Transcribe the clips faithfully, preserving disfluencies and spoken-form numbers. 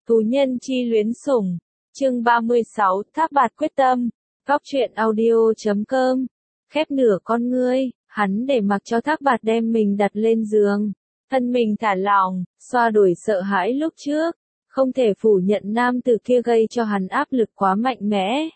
Tù nhân chi luyến sủng. Chương ba mươi sáu, Thác Bạt quyết tâm. Góc truyện audio chấm com. Khép nửa con ngươi, hắn để mặc cho Thác Bạt đem mình đặt lên giường. Thân mình thả lỏng, xoa đuổi sợ hãi lúc trước. Không thể phủ nhận nam tử kia gây cho hắn áp lực quá mạnh mẽ.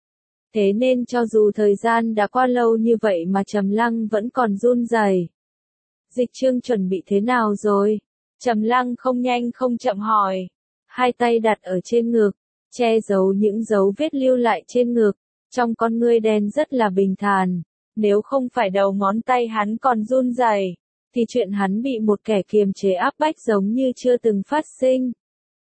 Thế nên cho dù thời gian đã qua lâu như vậy mà Trầm Lăng vẫn còn run rẩy. Dịch Trương chuẩn bị thế nào rồi? Trầm Lăng không nhanh không chậm hỏi. Hai tay đặt ở trên ngực, che giấu những dấu vết lưu lại trên ngực, trong con ngươi đen rất là bình thản. Nếu không phải đầu ngón tay hắn còn run rẩy, thì chuyện hắn bị một kẻ kiềm chế áp bách giống như chưa từng phát sinh.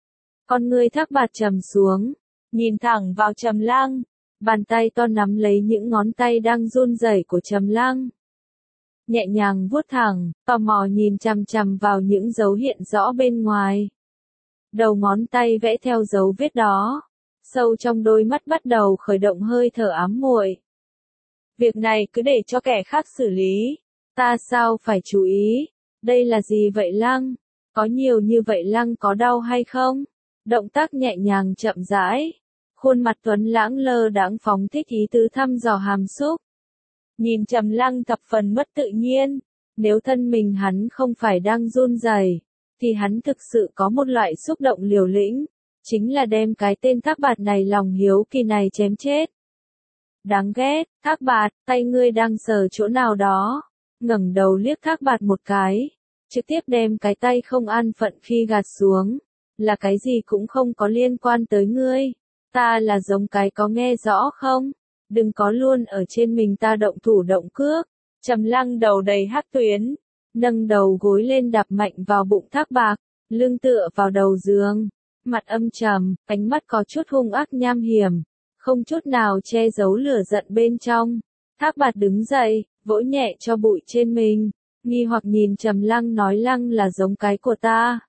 Con ngươi Thác Bạt trầm xuống, nhìn thẳng vào Trầm Lăng, bàn tay to nắm lấy những ngón tay đang run rẩy của Trầm Lăng. Nhẹ nhàng vuốt thẳng, tò mò nhìn chằm chằm vào những dấu hiện rõ bên ngoài. Đầu ngón tay vẽ theo dấu vết đó, sâu trong đôi mắt bắt đầu khởi động hơi thở ám muội. Việc này cứ để cho kẻ khác xử lý, ta sao phải chú ý? Đây là gì vậy Lăng? Có nhiều như vậy Lăng có đau hay không? Động tác nhẹ nhàng chậm rãi, khuôn mặt tuấn lãng lơ đãng phóng thích ý tứ thăm dò hàm xúc. Nhìn Trầm Lăng thập phần mất tự nhiên, nếu thân mình hắn không phải đang run rẩy, thì hắn thực sự có một loại xúc động liều lĩnh, chính là đem cái tên Thác Bạt này lòng hiếu kỳ này chém chết. Đáng ghét, Thác Bạt, tay ngươi đang sờ chỗ nào đó, ngẩng đầu liếc Thác Bạt một cái, trực tiếp đem cái tay không an phận khi gạt xuống, là cái gì cũng không có liên quan tới ngươi, ta là giống cái có nghe rõ không? Đừng có luôn ở trên mình ta động thủ động cước. Trầm Lăng đầu đầy hắc tuyến, nâng đầu gối lên đạp mạnh vào bụng Thác Bạt, lưng tựa vào đầu giường, mặt âm trầm, ánh mắt có chút hung ác nham hiểm, không chút nào che giấu lửa giận bên trong. Thác Bạt đứng dậy, vỗ nhẹ cho bụi trên mình, nghi hoặc nhìn Trầm Lăng nói Lăng là giống cái của ta.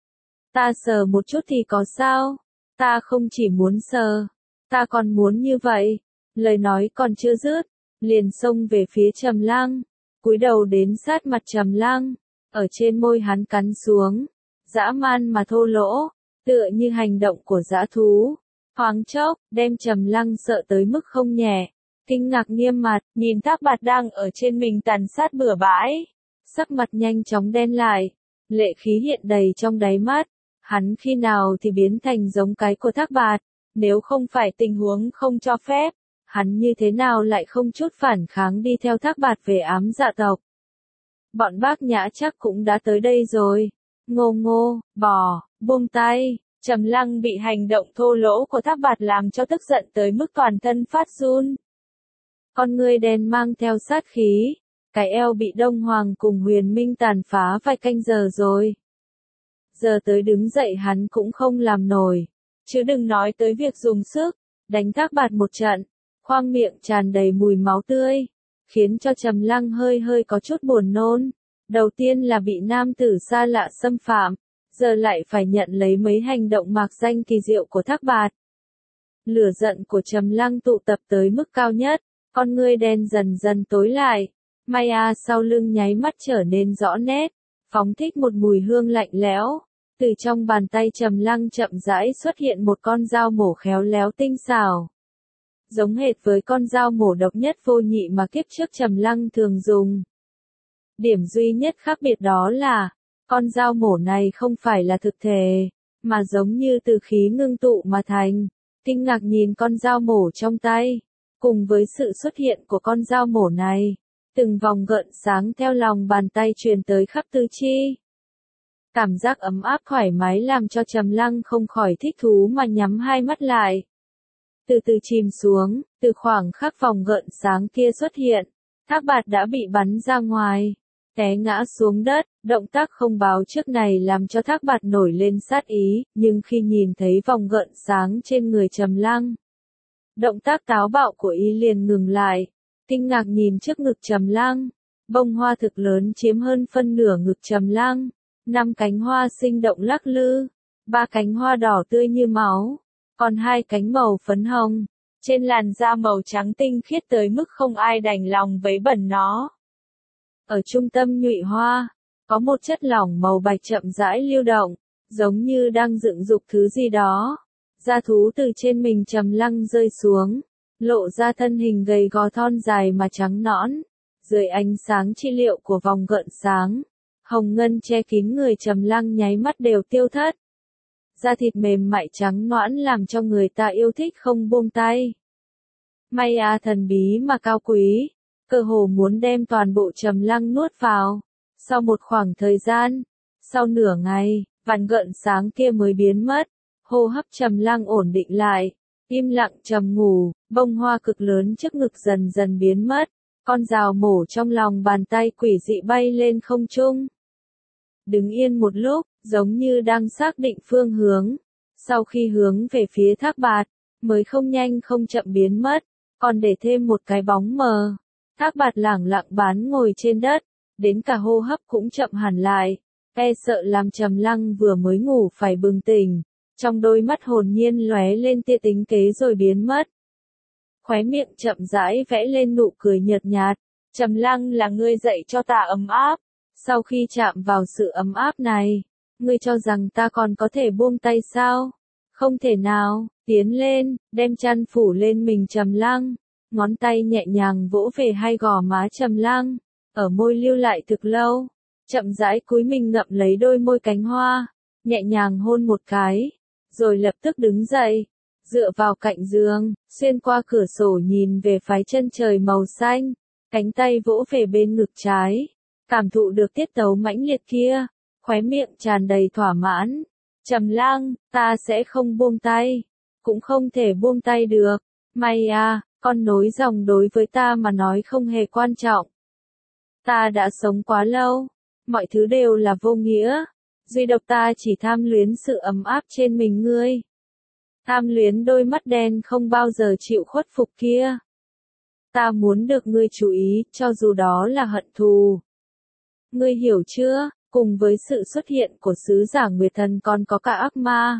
Ta sờ một chút thì có sao? Ta không chỉ muốn sờ, ta còn muốn như vậy. Lời nói còn chưa dứt, liền xông về phía Trầm Lăng, cúi đầu đến sát mặt Trầm Lăng, ở trên môi hắn cắn xuống, dã man mà thô lỗ, tựa như hành động của dã thú. Thoáng chốc, đem Trầm Lăng sợ tới mức không nhẹ, kinh ngạc nghiêm mặt, nhìn Thác Bạt đang ở trên mình tàn sát bừa bãi, sắc mặt nhanh chóng đen lại, lệ khí hiện đầy trong đáy mắt. Hắn khi nào thì biến thành giống cái của Thác Bạt, nếu không phải tình huống không cho phép, hắn như thế nào lại không chút phản kháng đi theo Thác Bạt về ám dạ tộc. Bọn Bác Nhã chắc cũng đã tới đây rồi. Ngô ngô, bò, buông tay. Trầm Lăng bị hành động thô lỗ của Thác Bạt làm cho tức giận tới mức toàn thân phát run. Con ngươi đen mang theo sát khí, cái eo bị Đông Hoàng cùng Huyền Minh tàn phá vài canh giờ rồi. Giờ tới đứng dậy hắn cũng không làm nổi, chứ đừng nói tới việc dùng sức, đánh Thác Bạt một trận. Khoang miệng tràn đầy mùi máu tươi, khiến cho Trầm Lăng hơi hơi có chút buồn nôn. Đầu tiên là bị nam tử xa lạ xâm phạm, giờ lại phải nhận lấy mấy hành động mạc danh kỳ diệu của Thác Bạt. Lửa giận của Trầm Lăng tụ tập tới mức cao nhất, con ngươi đen dần dần tối lại, Maya sau lưng nháy mắt trở nên rõ nét, phóng thích một mùi hương lạnh lẽo. Từ trong bàn tay Trầm Lăng chậm rãi xuất hiện một con dao mổ khéo léo tinh xảo. Giống hệt với con dao mổ độc nhất vô nhị mà kiếp trước Trầm Lăng thường dùng. Điểm duy nhất khác biệt đó là, con dao mổ này không phải là thực thể, mà giống như từ khí ngưng tụ mà thành. Kinh ngạc nhìn con dao mổ trong tay, cùng với sự xuất hiện của con dao mổ này, từng vòng gợn sáng theo lòng bàn tay truyền tới khắp tứ chi. Cảm giác ấm áp thoải mái làm cho Trầm Lăng không khỏi thích thú mà nhắm hai mắt lại. Từ từ chìm xuống, từ khoảng khắc vòng gợn sáng kia xuất hiện, Thác Bạt đã bị bắn ra ngoài, té ngã xuống đất. Động tác không báo trước này làm cho Thác Bạt nổi lên sát ý, nhưng khi nhìn thấy vòng gợn sáng trên người Trầm Lăng, động tác táo bạo của y liền ngừng lại, kinh ngạc nhìn trước ngực Trầm Lăng, bông hoa thực lớn chiếm hơn phân nửa ngực Trầm Lăng, năm cánh hoa sinh động lắc lư, ba cánh hoa đỏ tươi như máu. Còn hai cánh màu phấn hồng, trên làn da màu trắng tinh khiết tới mức không ai đành lòng vấy bẩn nó. Ở trung tâm nhụy hoa, có một chất lỏng màu bạch chậm rãi lưu động, giống như đang dựng dục thứ gì đó. Da thú từ trên mình Trầm Lăng rơi xuống, lộ ra thân hình gầy gò thon dài mà trắng nõn, dưới ánh sáng chi liệu của vòng gợn sáng, hồng ngân che kín người Trầm Lăng nháy mắt đều tiêu thất. Da thịt mềm mại trắng nõn làm cho người ta yêu thích không buông tay. May à thần bí mà cao quý, cơ hồ muốn đem toàn bộ Trầm Lăng nuốt vào. Sau một khoảng thời gian, sau nửa ngày, vằn gợn sáng kia mới biến mất, hô hấp Trầm Lăng ổn định lại, im lặng trầm ngủ, bông hoa cực lớn trước ngực dần dần biến mất, con rào mổ trong lòng bàn tay quỷ dị bay lên không trung. Đứng yên một lúc, giống như đang xác định phương hướng, sau khi hướng về phía Thác Bạt, mới không nhanh không chậm biến mất, còn để thêm một cái bóng mờ. Thác Bạt lẳng lặng bán ngồi trên đất, đến cả hô hấp cũng chậm hẳn lại, e sợ làm Trầm Lăng vừa mới ngủ phải bừng tỉnh, trong đôi mắt hồn nhiên lóe lên tia tính kế rồi biến mất. Khóe miệng chậm rãi vẽ lên nụ cười nhợt nhạt, Trầm Lăng là ngươi dạy cho ta ấm áp, sau khi chạm vào sự ấm áp này, ngươi cho rằng ta còn có thể buông tay sao? Không thể nào, tiến lên, đem chăn phủ lên mình Trầm Lăng, ngón tay nhẹ nhàng vỗ về hai gò má Trầm Lăng, ở môi lưu lại thực lâu, chậm rãi cúi mình ngậm lấy đôi môi cánh hoa, nhẹ nhàng hôn một cái, rồi lập tức đứng dậy, dựa vào cạnh giường, xuyên qua cửa sổ nhìn về phái chân trời màu xanh, cánh tay vỗ về bên ngực trái, cảm thụ được tiết tấu mãnh liệt kia, khóe miệng tràn đầy thỏa mãn. Trầm Lăng, ta sẽ không buông tay, cũng không thể buông tay được, may à, con nối dòng đối với ta mà nói không hề quan trọng. Ta đã sống quá lâu, mọi thứ đều là vô nghĩa, duy độc ta chỉ tham luyến sự ấm áp trên mình ngươi. Tham luyến đôi mắt đen không bao giờ chịu khuất phục kia. Ta muốn được ngươi chú ý, cho dù đó là hận thù. Ngươi hiểu chưa, cùng với sự xuất hiện của sứ giả Nguyệt Thần còn có cả ác ma.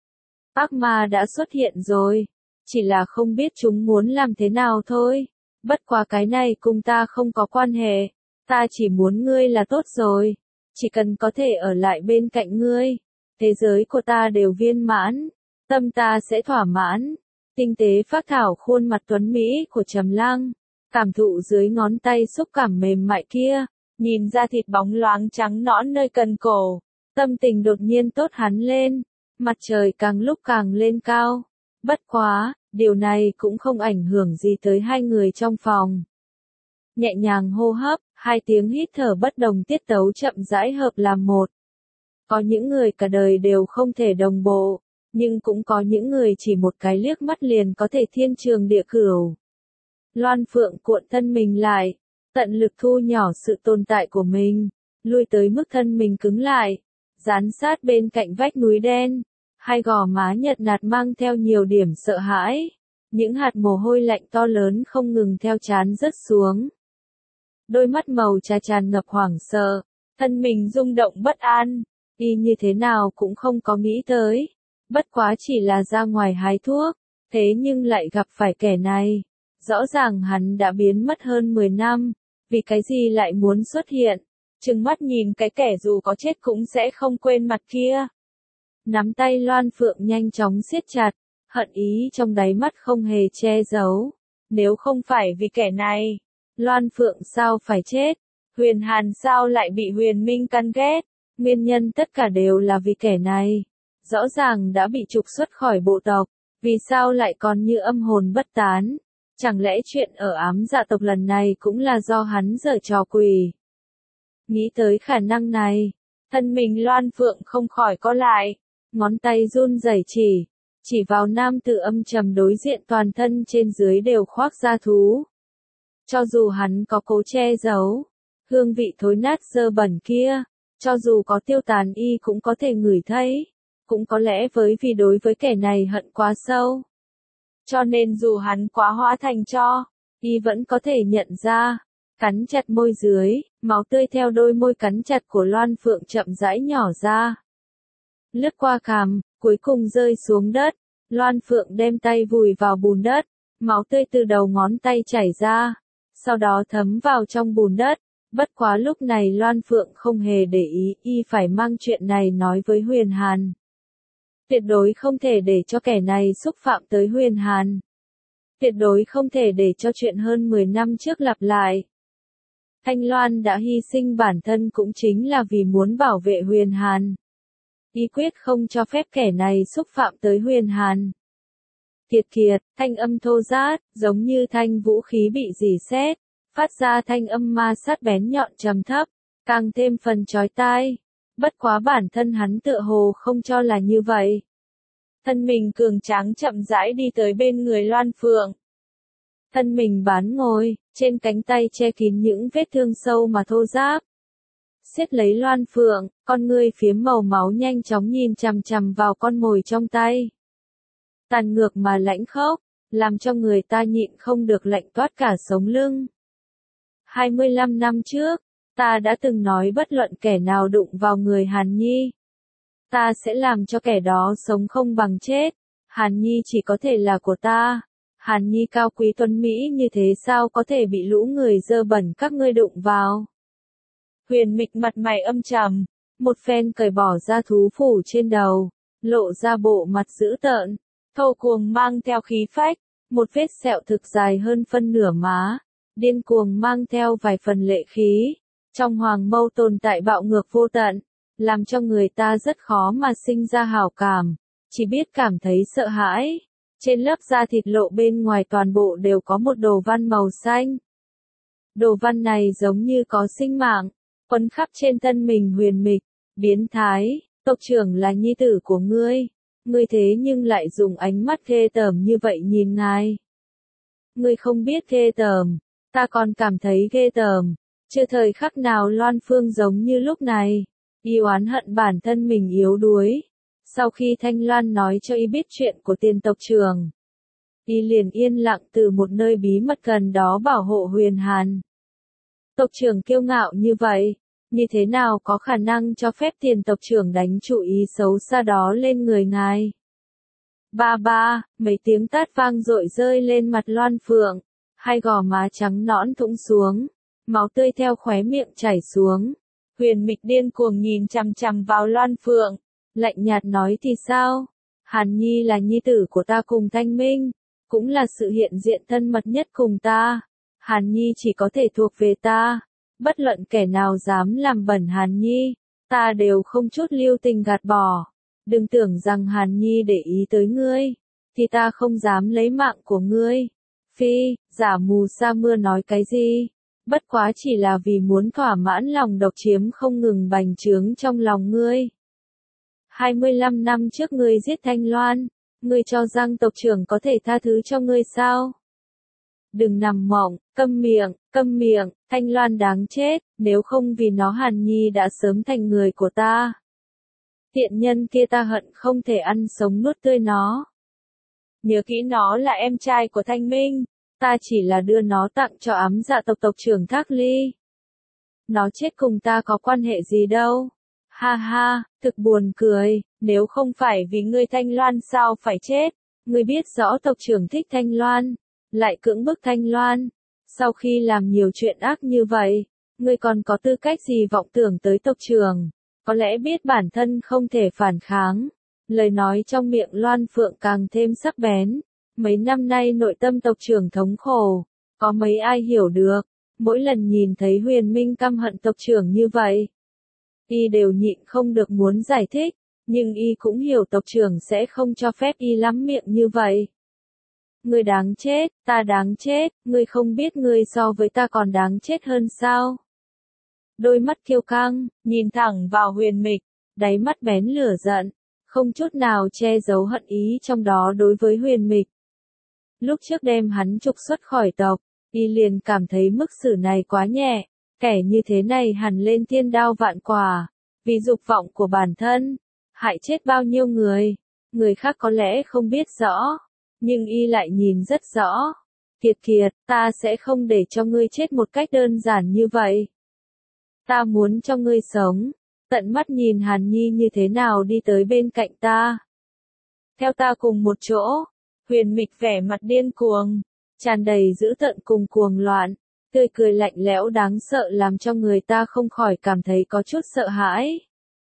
Ác ma đã xuất hiện rồi, chỉ là không biết chúng muốn làm thế nào thôi. Bất quá cái này cùng ta không có quan hệ, ta chỉ muốn ngươi là tốt rồi, chỉ cần có thể ở lại bên cạnh ngươi, thế giới của ta đều viên mãn, tâm ta sẽ thỏa mãn. Tinh tế phác thảo khuôn mặt tuấn mỹ của Trầm Lăng, cảm thụ dưới ngón tay xúc cảm mềm mại kia, nhìn ra thịt bóng loáng trắng nõn nơi cần cổ, tâm tình đột nhiên tốt hẳn lên, mặt trời càng lúc càng lên cao. Bất quá, điều này cũng không ảnh hưởng gì tới hai người trong phòng. Nhẹ nhàng hô hấp, hai tiếng hít thở bất đồng tiết tấu chậm rãi hợp làm một. Có những người cả đời đều không thể đồng bộ, nhưng cũng có những người chỉ một cái liếc mắt liền có thể thiên trường địa cửu. Loan Phượng cuộn thân mình lại, tận lực thu nhỏ sự tồn tại của mình, lui tới mức thân mình cứng lại, dán sát bên cạnh vách núi đen, hai gò má nhợt nhạt mang theo nhiều điểm sợ hãi, những hạt mồ hôi lạnh to lớn không ngừng theo trán rớt xuống. Đôi mắt màu trà tràn ngập hoảng sợ, thân mình rung động bất an, y như thế nào cũng không có nghĩ tới, bất quá chỉ là ra ngoài hái thuốc, thế nhưng lại gặp phải kẻ này. Rõ ràng hắn đã biến mất hơn mười năm, vì cái gì lại muốn xuất hiện, trừng mắt nhìn cái kẻ dù có chết cũng sẽ không quên mặt kia. Nắm tay Loan Phượng nhanh chóng siết chặt, hận ý trong đáy mắt không hề che giấu. Nếu không phải vì kẻ này, Loan Phượng sao phải chết? Huyền Hàn sao lại bị Huyền Minh căn ghét? Nguyên nhân tất cả đều là vì kẻ này. Rõ ràng đã bị trục xuất khỏi bộ tộc, vì sao lại còn như âm hồn bất tán? Chẳng lẽ chuyện ở ám dạ tộc lần này cũng là do hắn giở trò quỷ? Nghĩ tới khả năng này, thân mình Loan Phượng không khỏi co lại, ngón tay run rẩy chỉ, chỉ vào nam tử âm trầm đối diện toàn thân trên dưới đều khoác da thú. Cho dù hắn có cố che giấu, hương vị thối nát dơ bẩn kia, cho dù có tiêu tàn y cũng có thể ngửi thấy, cũng có lẽ với vì đối với kẻ này hận quá sâu. Cho nên dù hắn quá hóa thành tro, y vẫn có thể nhận ra, cắn chặt môi dưới, máu tươi theo đôi môi cắn chặt của Loan Phượng chậm rãi nhỏ ra. Lướt qua cằm, cuối cùng rơi xuống đất, Loan Phượng đem tay vùi vào bùn đất, máu tươi từ đầu ngón tay chảy ra, sau đó thấm vào trong bùn đất, Bất quá lúc này Loan Phượng không hề để ý, y phải mang chuyện này nói với Huyền Hàn. Tuyệt đối không thể để cho kẻ này xúc phạm tới Huyền Hàn. Tuyệt đối không thể để cho chuyện hơn mười năm trước lặp lại. Thanh Loan đã hy sinh bản thân cũng chính là vì muốn bảo vệ Huyền Hàn. Y quyết không cho phép kẻ này xúc phạm tới Huyền Hàn. Kiệt kiệt, thanh âm thô rát, giống như thanh vũ khí bị rỉ sét, phát ra thanh âm ma sát bén nhọn trầm thấp, càng thêm phần chói tai. Bất quá bản thân hắn tựa hồ không cho là như vậy. Thân mình cường tráng chậm rãi đi tới bên người Loan Phượng. Thân mình bán ngồi, trên cánh tay che kín những vết thương sâu mà thô ráp. Siết lấy Loan Phượng, con ngươi phiếm màu máu nhanh chóng nhìn chằm chằm vào con mồi trong tay. Tàn ngược mà lãnh khốc, làm cho người ta nhịn không được lạnh toát cả sống lưng. hai mươi lăm năm trước, ta đã từng nói bất luận kẻ nào đụng vào người Hàn Nhi, ta sẽ làm cho kẻ đó sống không bằng chết. Hàn Nhi chỉ có thể là của ta. Hàn Nhi cao quý tuấn mỹ như thế sao có thể bị lũ người dơ bẩn các ngươi đụng vào. Huyền Mịch mặt mày âm trầm, một phen cởi bỏ ra thú phủ trên đầu, lộ ra bộ mặt dữ tợn, thô cuồng mang theo khí phách, một vết sẹo thực dài hơn phân nửa má, điên cuồng mang theo vài phần lệ khí, trong hoàng mâu tồn tại bạo ngược vô tận, làm cho người ta rất khó mà sinh ra hảo cảm, chỉ biết cảm thấy sợ hãi. Trên lớp da thịt lộ bên ngoài toàn bộ đều có một đồ văn màu xanh. Đồ văn này giống như có sinh mạng, quấn khắp trên thân mình Huyền Mịch. Biến thái, tộc trưởng là nhi tử của ngươi, ngươi thế nhưng lại dùng ánh mắt ghê tởm như vậy nhìn ngài. Ngươi không biết ghê tởm, ta còn cảm thấy ghê tởm. Chưa thời khắc nào Loan Phương giống như lúc này, y oán hận bản thân mình yếu đuối. Sau khi Thanh Loan nói cho y biết chuyện của Tiền tộc trưởng, y liền yên lặng từ một nơi bí mật gần đó bảo hộ Huyền Hàn. Tộc trưởng kiêu ngạo như vậy, như thế nào có khả năng cho phép Tiền tộc trưởng đánh chủ ý xấu xa đó lên người ngài? Ba ba, mấy tiếng tát vang dội rơi lên mặt Loan Phượng, hai gò má trắng nõn thũng xuống, máu tươi theo khóe miệng chảy xuống. Huyền Mịch điên cuồng nhìn chằm chằm vào Loan Phượng, lạnh nhạt nói thì sao? Hàn Nhi là nhi tử của ta cùng Thanh Minh, cũng là sự hiện diện thân mật nhất cùng ta. Hàn Nhi chỉ có thể thuộc về ta. Bất luận kẻ nào dám làm bẩn Hàn Nhi, ta đều không chút lưu tình gạt bỏ. Đừng tưởng rằng Hàn Nhi để ý tới ngươi, thì ta không dám lấy mạng của ngươi. Phi, giả mù sa mưa nói cái gì? Bất quá chỉ là vì muốn thỏa mãn lòng độc chiếm không ngừng bành trướng trong lòng ngươi. hai mươi lăm năm trước ngươi giết Thanh Loan, ngươi cho rằng tộc trưởng có thể tha thứ cho ngươi sao? Đừng nằm mộng, câm miệng, câm miệng, Thanh Loan đáng chết, nếu không vì nó Hàn Nhi đã sớm thành người của ta. Tiện nhân kia ta hận không thể ăn sống nuốt tươi nó. Nhớ kỹ nó là em trai của Thanh Minh, ta chỉ là đưa nó tặng cho ám dạ tộc tộc trưởng Thác Ly. Nó chết cùng ta có quan hệ gì đâu. Ha ha, thực buồn cười, nếu không phải vì ngươi Thanh Loan sao phải chết, ngươi biết rõ tộc trưởng thích Thanh Loan, lại cưỡng bức Thanh Loan. Sau khi làm nhiều chuyện ác như vậy, ngươi còn có tư cách gì vọng tưởng tới tộc trưởng, có lẽ biết bản thân không thể phản kháng. Lời nói trong miệng Loan Phượng càng thêm sắc bén. Mấy năm nay nội tâm tộc trưởng thống khổ, có mấy ai hiểu được, mỗi lần nhìn thấy Huyền Minh căm hận tộc trưởng như vậy, y đều nhịn không được muốn giải thích, nhưng y cũng hiểu tộc trưởng sẽ không cho phép y lắm miệng như vậy. Ngươi đáng chết, ta đáng chết, ngươi không biết ngươi so với ta còn đáng chết hơn sao? Đôi mắt kiêu căng, nhìn thẳng vào Huyền Mịch, đáy mắt bén lửa giận, không chút nào che giấu hận ý trong đó đối với Huyền Mịch. Lúc trước đem hắn trục xuất khỏi tộc, y liền cảm thấy mức xử này quá nhẹ, kẻ như thế này hẳn lên thiên đao vạn quả, vì dục vọng của bản thân, hại chết bao nhiêu người, người khác có lẽ không biết rõ, nhưng y lại nhìn rất rõ. Kiệt kiệt, ta sẽ không để cho ngươi chết một cách đơn giản như vậy. Ta muốn cho ngươi sống, tận mắt nhìn Hàn Nhi như thế nào đi tới bên cạnh ta. Theo ta cùng một chỗ. Huyền Mịch vẻ mặt điên cuồng, tràn đầy dữ tợn cùng cuồng loạn, Tươi cười lạnh lẽo đáng sợ làm cho người ta không khỏi cảm thấy có chút sợ hãi.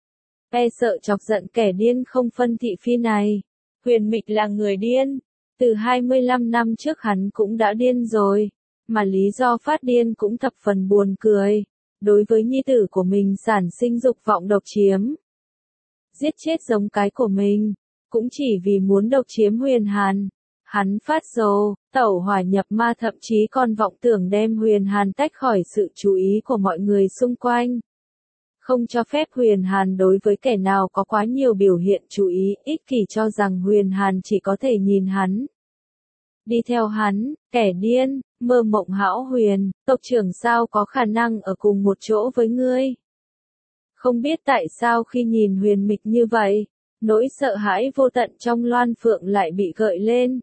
E sợ chọc giận kẻ điên không phân thị phi này. Huyền Mịch là người điên. Từ hai mươi lăm năm trước hắn cũng đã điên rồi. Mà lý do phát điên cũng thập phần buồn cười. Đối với nhi tử của mình sản sinh dục vọng độc chiếm. Giết chết giống cái của mình. Cũng chỉ vì muốn độc chiếm Huyền Hàn. Hắn phát rồ, tẩu hỏa nhập ma, thậm chí còn vọng tưởng đem Huyền Hàn tách khỏi sự chú ý của mọi người xung quanh. Không cho phép Huyền Hàn đối với kẻ nào có quá nhiều biểu hiện chú ý, ích kỷ, cho rằng Huyền Hàn chỉ có thể nhìn hắn. Đi theo hắn, kẻ điên, mơ mộng hão huyền, tộc trưởng sao có khả năng ở cùng một chỗ với ngươi. Không biết tại sao khi nhìn Huyền Mịch như vậy, nỗi sợ hãi vô tận trong Loan Phượng lại bị gợi lên.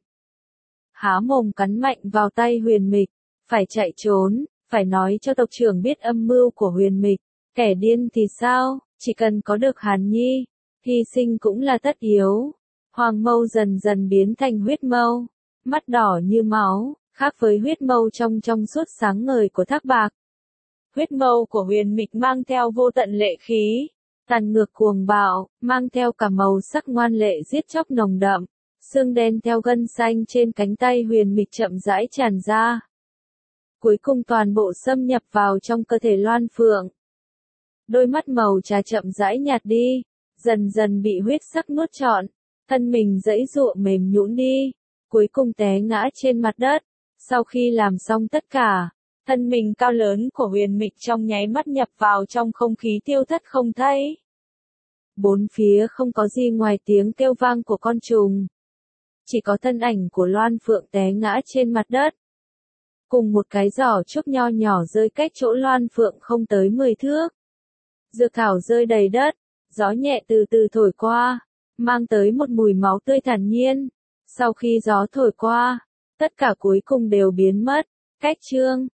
Há mồm cắn mạnh vào tay Huyền Mịch, phải chạy trốn, phải nói cho tộc trưởng biết âm mưu của Huyền Mịch. Kẻ điên thì sao, chỉ cần có được Hàn Nhi, hy sinh cũng là tất yếu. Hoàng mâu dần dần biến thành huyết mâu, mắt đỏ như máu, khác với huyết mâu trong trong suốt sáng ngời của Thác Bạc. Huyết mâu của Huyền Mịch mang theo vô tận lệ khí, tàn ngược cuồng bạo, mang theo cả màu sắc ngoan lệ giết chóc nồng đậm. Xương đen theo gân xanh trên cánh tay Huyền Mịch chậm rãi tràn ra. Cuối cùng toàn bộ xâm nhập vào trong cơ thể Loan Phượng. Đôi mắt màu trà chậm rãi nhạt đi, dần dần bị huyết sắc nuốt trọn, thân mình giãy giụa mềm nhũn đi, cuối cùng té ngã trên mặt đất. Sau khi làm xong tất cả, thân mình cao lớn của Huyền Mịch trong nháy mắt nhập vào trong không khí tiêu thất không thấy. Bốn phía không có gì ngoài tiếng kêu vang của con trùng. Chỉ có thân ảnh của Loan Phượng té ngã trên mặt đất. Cùng một cái giỏ trúc nho nhỏ rơi cách chỗ Loan Phượng không tới mười thước. Dược thảo rơi đầy đất, gió nhẹ từ từ thổi qua, mang tới một mùi máu tươi thản nhiên. Sau khi gió thổi qua, tất cả cuối cùng đều biến mất. Cách chương